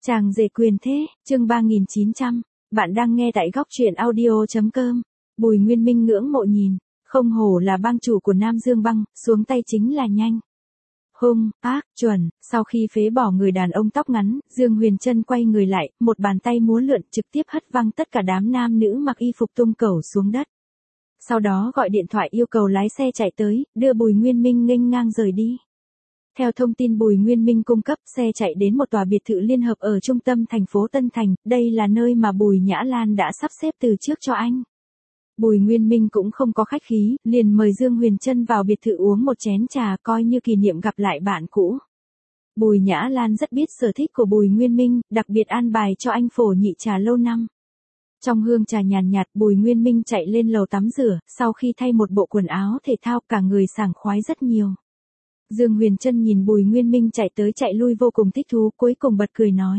Chàng rể quyền thế, chương 3900, bạn đang nghe tại góc truyện audio.com. Bùi Nguyên Minh ngưỡng mộ nhìn, không hổ là bang chủ của Nam Dương băng, xuống tay chính là nhanh. Hung, ác, chuẩn, sau khi phế bỏ người đàn ông tóc ngắn, Dương Huyền Trân quay người lại, một bàn tay múa lượn trực tiếp hất văng tất cả đám nam nữ mặc y phục tung cẩu xuống đất. Sau đó gọi điện thoại yêu cầu lái xe chạy tới, đưa Bùi Nguyên Minh nghênh ngang rời đi. Theo thông tin Bùi Nguyên Minh cung cấp, xe chạy đến một tòa biệt thự liên hợp ở trung tâm thành phố Tân Thành, đây là nơi mà Bùi Nhã Lan đã sắp xếp từ trước cho anh. Bùi Nguyên Minh cũng không có khách khí, liền mời Dương Huyền Trân vào biệt thự uống một chén trà coi như kỷ niệm gặp lại bạn cũ. Bùi Nhã Lan rất biết sở thích của Bùi Nguyên Minh, đặc biệt an bài cho anh phổ nhị trà lâu năm. Trong hương trà nhàn nhạt, Bùi Nguyên Minh chạy lên lầu tắm rửa, sau khi thay một bộ quần áo thể thao cả người sảng khoái rất nhiều. Dương Huyền Trân nhìn Bùi Nguyên Minh chạy tới chạy lui vô cùng thích thú, cuối cùng bật cười nói.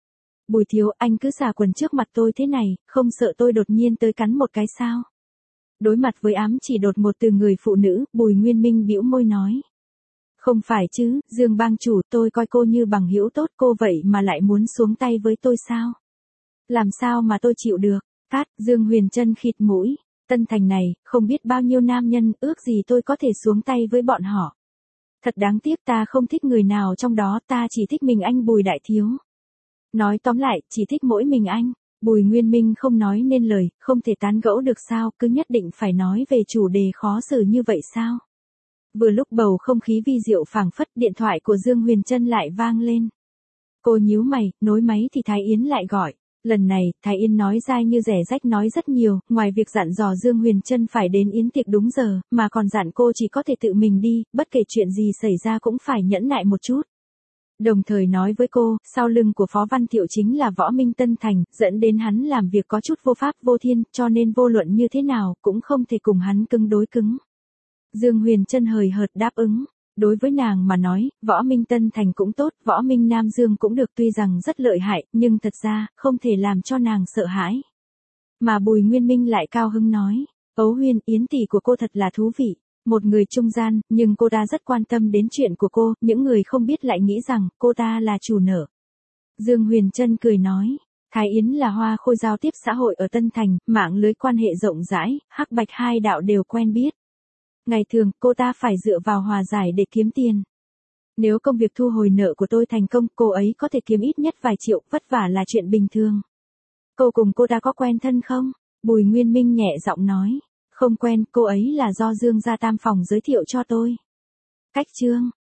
Bùi thiếu, anh cứ xả quần trước mặt tôi thế này, không sợ tôi đột nhiên tới cắn một cái sao? Đối mặt với ám chỉ đột ngột từ người phụ nữ, Bùi Nguyên Minh bĩu môi nói. Không phải chứ, Dương bang chủ, tôi coi cô như bằng hữu tốt, cô vậy mà lại muốn xuống tay với tôi sao? Làm sao mà tôi chịu được? Cát, Dương Huyền Trân khịt mũi. Tân Thành này, không biết bao nhiêu nam nhân, ước gì tôi có thể xuống tay với bọn họ. Thật đáng tiếc, ta không thích người nào trong đó, ta chỉ thích mình anh Bùi đại thiếu. Nói tóm lại, chỉ thích mỗi mình anh. Bùi Nguyên Minh không nói nên lời, không thể tán gẫu được sao, cứ nhất định phải nói về chủ đề khó xử như vậy sao? Vừa lúc bầu không khí vi diệu phảng phất, điện thoại của Dương Huyền Trân lại vang lên. Cô nhíu mày, nối máy thì Thái Yến lại gọi. Lần này, Thái Yến nói dai như rẻ rách nói rất nhiều, ngoài việc dặn dò Dương Huyền Trân phải đến yến tiệc đúng giờ, mà còn dặn cô chỉ có thể tự mình đi, bất kể chuyện gì xảy ra cũng phải nhẫn nại một chút. Đồng thời nói với cô, sau lưng của Phó Văn Thiệu chính là Võ Minh Tân Thành, dẫn đến hắn làm việc có chút vô pháp vô thiên, cho nên vô luận như thế nào, cũng không thể cùng hắn cứng đối cứng. Dương Huyền Trân hời hợt đáp ứng. Đối với nàng mà nói, Võ Minh Tân Thành cũng tốt, Võ Minh Nam Dương cũng được, tuy rằng rất lợi hại, nhưng thật ra, không thể làm cho nàng sợ hãi. Mà Bùi Nguyên Minh lại cao hứng nói, Ấu Huyên, yến tỷ của cô thật là thú vị. Một người trung gian, nhưng cô ta rất quan tâm đến chuyện của cô, những người không biết lại nghĩ rằng, cô ta là chủ nợ. Dương Huyền Trân cười nói, Thái Yến là hoa khôi giao tiếp xã hội ở Tân Thành, mạng lưới quan hệ rộng rãi, hắc bạch hai đạo đều quen biết. Ngày thường, cô ta phải dựa vào hòa giải để kiếm tiền. Nếu công việc thu hồi nợ của tôi thành công, cô ấy có thể kiếm ít nhất vài triệu, vất vả là chuyện bình thường. Cô cùng cô ta có quen thân không? Bùi Nguyên Minh nhẹ giọng nói. Không quen, cô ấy là do Dương gia tam phòng giới thiệu cho tôi. Cách chương.